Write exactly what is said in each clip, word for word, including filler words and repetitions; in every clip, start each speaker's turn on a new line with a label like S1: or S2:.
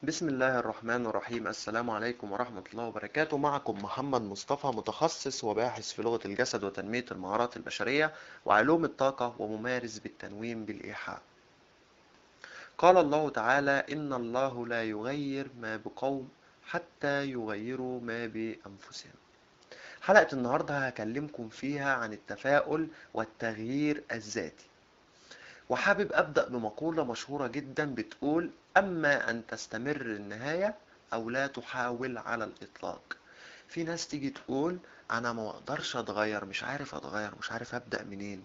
S1: بسم الله الرحمن الرحيم. السلام عليكم ورحمة الله وبركاته. معكم محمد مصطفى، متخصص وباحث في لغة الجسد وتنمية المهارات البشرية وعلوم الطاقة وممارس بالتنويم بالإيحاء. قال الله تعالى: إن الله لا يغير ما بقوم حتى يغيروا ما بأنفسهم. حلقة النهاردة هكلمكم فيها عن التفاؤل والتغيير الذاتي، وحابب أبدأ بمقولة مشهورة جدا بتقول: أما أن تستمر النهاية أو لا تحاول على الإطلاق. في ناس تيجي تقول: أنا ما أقدرش أتغير، مش عارف أتغير، مش عارف أبدأ منين.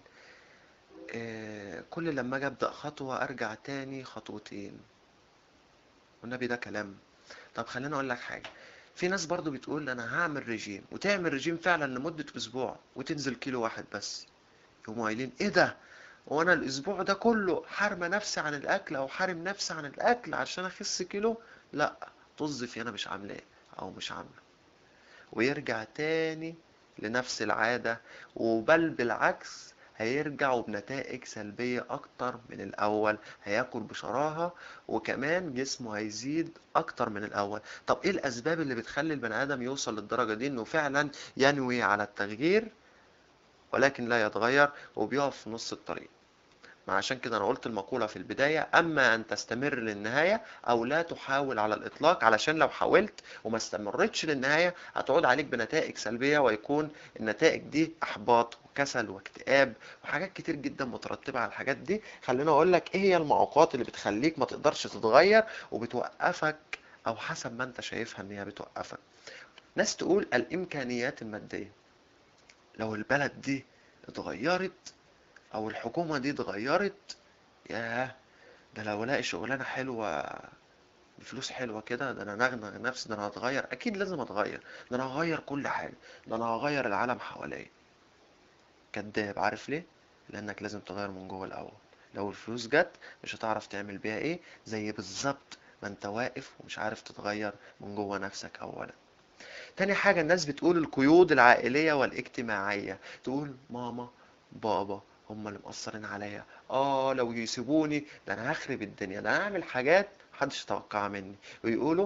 S1: آه كل لما أجي أبدأ خطوة أرجع تاني خطوتين، والنبي ده كلام؟ طب خليني أقول لك حاجة. في ناس برضو بتقول: أنا هعمل رجيم، وتعمل رجيم فعلا لمدة أسبوع وتنزل كيلو واحد بس. يقوموا قايلين: إيه ده؟ وانا الاسبوع ده كله حارمه نفسي عن الاكل او حارم نفسي عن الاكل عشان اخس كيلو؟ لا، طز في انا مش عاملاه او مش عامله، ويرجع تاني لنفس العاده، وبل بالعكس هيرجع بنتائج سلبيه اكتر من الاول. هياكل بشراهه، وكمان جسمه هيزيد اكتر من الاول. طب ايه الاسباب اللي بتخلي البني ادم يوصل للدرجه دي انه فعلا ينوي على التغيير ولكن لا يتغير وبيقف في نص الطريق؟ ما عشان كده انا قلت المقولة في البداية: اما ان تستمر للنهاية او لا تحاول على الاطلاق، علشان لو حاولت وما استمرتش للنهاية هتعود عليك بنتائج سلبية، ويكون النتائج دي احباط وكسل واكتئاب وحاجات كتير جدا مترتبة على الحاجات دي. خليني اقول لك ايه هي المعوقات اللي بتخليك ما تقدرش تتغير وبتوقفك، او حسب ما انت شايفها ان هي بتوقفك. ناس تقول: الامكانيات المادية. لو البلد دي اتغيرت او الحكومة دي اتغيرت، ياه، ده لو الاقي شغلانه حلوه بفلوس حلوه كده، ده انا نغنغ نفسي، ده انا هتغير، اكيد لازم اتغير، ده انا هغير كل حاجه، ده انا هغير العالم حواليا. كداب. عارف ليه؟ لانك لازم تغير من جوه الاول. لو الفلوس جت مش هتعرف تعمل بيها ايه، زي بالظبط ما انت واقف ومش عارف تتغير من جوه نفسك اولا. تاني حاجة، الناس بتقول: القيود العائلية والاجتماعية. تقول: ماما، بابا، هم اللي مقصرين عليا، اه لو يسيبوني ده انا هخرب الدنيا، ده انا هعمل حاجات محدش يتوقعها مني. ويقولوا: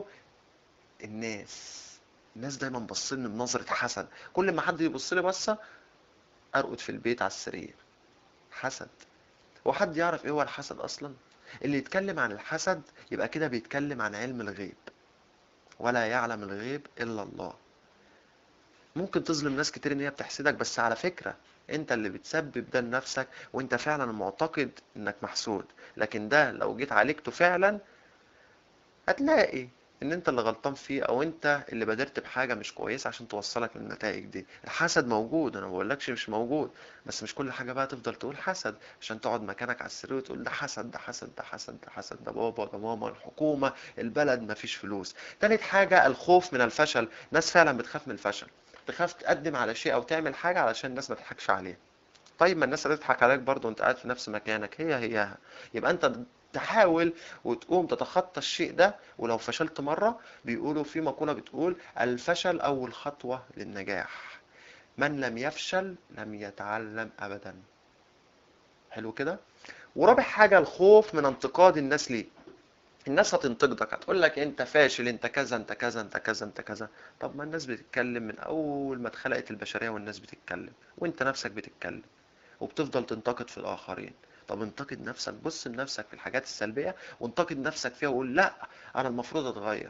S1: الناس الناس دايما باصين بنظرة حسد، كل ما حد يبص لي بصة ارقد في البيت على السرير. حسد. هو حد يعرف ايه هو الحسد اصلا؟ اللي يتكلم عن الحسد يبقى كده بيتكلم عن علم الغيب، ولا يعلم الغيب الا الله. ممكن تظلم ناس كتير ان هي بتحسدك، بس على فكرة انت اللي بتسبب ده لنفسك، وانت فعلا معتقد انك محسود. لكن ده لو جيت عالجته فعلا هتلاقي ان انت اللي غلطان فيه، او انت اللي بادرت بحاجة مش كويسة عشان توصلك للنتائج دي. الحسد موجود، انا ما بقولكش مش موجود، بس مش كل حاجة بقى تفضل تقول حسد عشان تقعد مكانك على السرير وتقول: ده حسد، ده حسد، ده حسد، ده حسد، ده بابا، ده ماما، الحكومة، البلد، مفيش فلوس. تالت حاجة، الخوف من الفشل. ناس فعلا بتخاف من الفشل، تخاف تقدم على شيء او تعمل حاجة علشان الناس ما تضحكش عليها. طيب ما الناس هتضحك عليك برضه وانت قاعد في نفس مكانك، هي هياها. يبقى انت تحاول وتقوم تتخطى الشيء ده، ولو فشلت مرة بيقولوا في مقولة بتقول: الفشل أول خطوة للنجاح، من لم يفشل لم يتعلم أبدا. حلو كده. ورابع حاجة، الخوف من انتقاد الناس ليك. الناس هتنتقدك، هتقول لك: انت فاشل، انت كذا، انت كذا، انت كذا، انت كذا. طب ما الناس بتتكلم من اول ما اتخلقت البشرية، والناس بتتكلم، وانت نفسك بتتكلم وبتفضل تنتقد في الآخرين. طب انتقد نفسك، بص لنفسك في الحاجات السلبية وانتقد نفسك فيها، وقول: لا، أنا المفروض أتغير.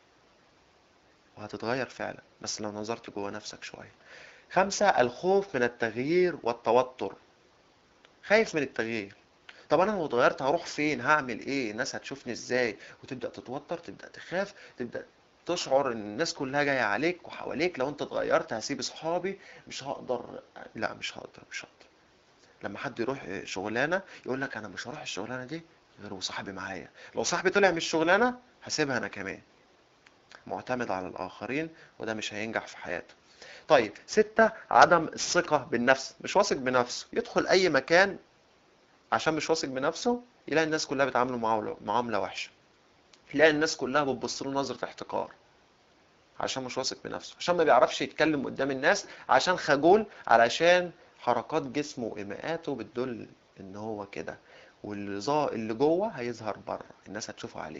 S1: وهتتغير فعلا، بس لو نظرت جوه نفسك شوية. خمسة، الخوف من التغيير والتوتر. خايف من التغيير. طب أنا لو اتغيرت هروح فين؟ هعمل إيه؟ الناس هتشوفني إزاي؟ وتبدأ تتوتر، تبدأ تخاف، تبدأ تشعر ان الناس كلها جايه عليك وحواليك. لو انت اتغيرت هسيب اصحابي، مش هقدر. لا، مش هقدر، مش هقدر. لما حد يروح شغلانه يقول لك: انا مش هروح الشغلانه دي غير وصاحبي معايا، لو صاحبي طلع من الشغلانه هسيبها انا كمان. معتمد على الاخرين، وده مش هينجح في حياته. طيب ستة، عدم الثقة بالنفس. مش واثق بنفسه، يدخل أي مكان عشان مش واثق بنفسه، يلاقي الناس كلها بتعامله معاملة معاملة وحشة، يلاقي الناس كلها بتبص له نظرة احتقار عشان مش واثق بنفسه، عشان ما بيعرفش يتكلم قدام الناس، عشان خجول، علشان حركات جسمه وإيماءاته بتدل ان هو كده. واللي ظا- اللي جوه هيظهر بره، الناس هتشوفه عليك.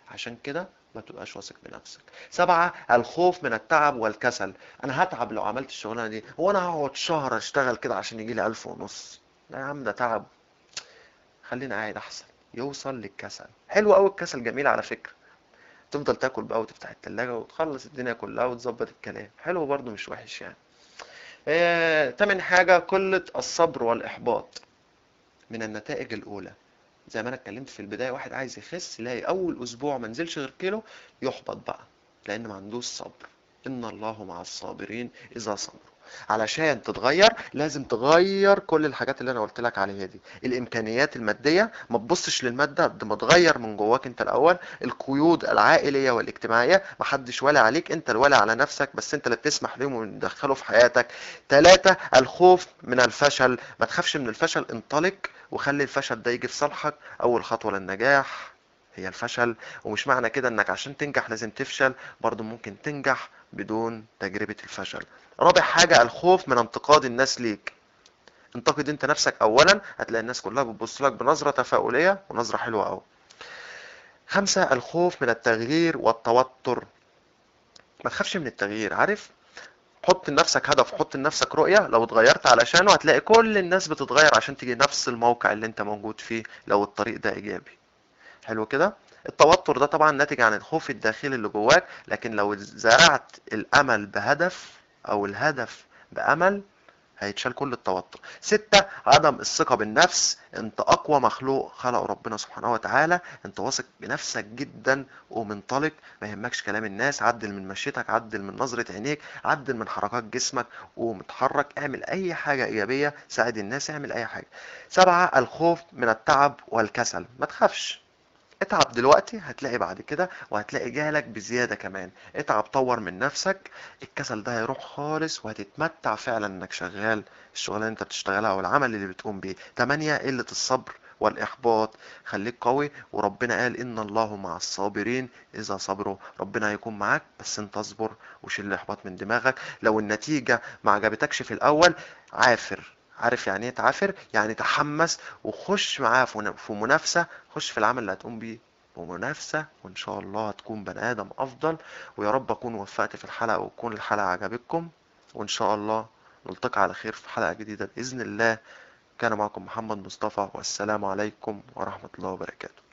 S1: عشان كده ما تبقاش واثق بنفسك. سبعة، الخوف من التعب والكسل. انا هتعب لو عملت الشغلانه دي، هو انا هقعد شهر اشتغل كده عشان يجي لي الف ونص؟ لا يا عم، ده تعب، خلينا قاعد احسن. يوصل للكسل. حلو قوي الكسل، جميل على فكره. تفضل تاكل بقى وتفتح التلاجة وتخلص الدنيا كلها وتظبط الكلام، حلو برضو مش وحش يعني. آه، تامن حاجة، قلة الصبر والإحباط من النتائج الأولى. زي ما أنا اتكلمت في البداية، واحد عايز يخس يلاقي أول أسبوع ما نزلش غير كيلو، يحبط بقى لأن ما عندوش صبر. إن الله مع الصابرين إذا صبروا. علشان تتغير لازم تغير كل الحاجات اللي انا قلت لك عليها دي. الامكانيات الماديه، ما تبصش للماده قد ما تغير من جواك انت الاول. القيود العائليه والاجتماعيه، محدش والي عليك، انت الوالي على نفسك، بس انت اللي بتسمح لهم وتدخله في حياتك. ثلاثة، الخوف من الفشل. ما تخافش من الفشل، انطلق وخلي الفشل ده يجي في صالحك. اول خطوه للنجاح هي الفشل. ومش معنى كده انك عشان تنجح لازم تفشل، برضو ممكن تنجح بدون تجربة الفشل. رابع حاجة، الخوف من انتقاد الناس ليك. انتقد انت نفسك اولا، هتلاقي الناس كلها بتبص لك بنظرة تفاؤلية ونظرة حلوة قوي. خمسة، الخوف من التغيير والتوتر. ما تخافش من التغيير، عارف؟ حط لنفسك هدف، حط لنفسك رؤية، لو اتغيرت علشانه هتلاقي كل الناس بتتغير عشان تيجي نفس الموقع اللي انت موجود فيه لو الطريق ده ايجابي. حلو كده. التوتر ده طبعا ناتج عن الخوف الداخلي اللي جواك، لكن لو زرعت الامل بهدف او الهدف بامل هيتشال كل التوتر. ستة، عدم الثقة بالنفس. انت اقوى مخلوق خلقه ربنا سبحانه وتعالى، انت واثق بنفسك جدا ومنطلق، ما يهمكش كلام الناس. عدل من مشيتك، عدل من نظرة عينيك، عدل من حركات جسمك ومتحرك، اعمل اي حاجة ايجابية، ساعد الناس، اعمل اي حاجة. سبعة، الخوف من التعب والكسل. ما تخافش، اتعب دلوقتي هتلاقي بعد كده، وهتلاقي جهلك بزيادة كمان. اتعب، طور من نفسك، الكسل ده هيروح خالص وهتتمتع فعلا انك شغال الشغلانة اللي انت بتشتغلها او العمل اللي بتقوم بيه. تمانية، قلة الصبر والإحباط. خليك قوي، وربنا قال إن الله مع الصابرين إذا صبروا. ربنا هيكون معاك، بس انت اصبر وشيل الإحباط من دماغك. لو النتيجة ما عجبتكش في الأول، عافر. عارف يعني ايه تعافر؟ يعني تحمس وخش معاه في منافسة. خش في العمل اللي هتقوم بيه ومنافسة، وإن شاء الله هتكون بني آدم أفضل. ويا رب أكون وفقت في الحلقة وتكون الحلقة عجبتكم، وإن شاء الله نلتقي على خير في حلقة جديدة بإذن الله. كان معكم محمد مصطفى، والسلام عليكم ورحمة الله وبركاته.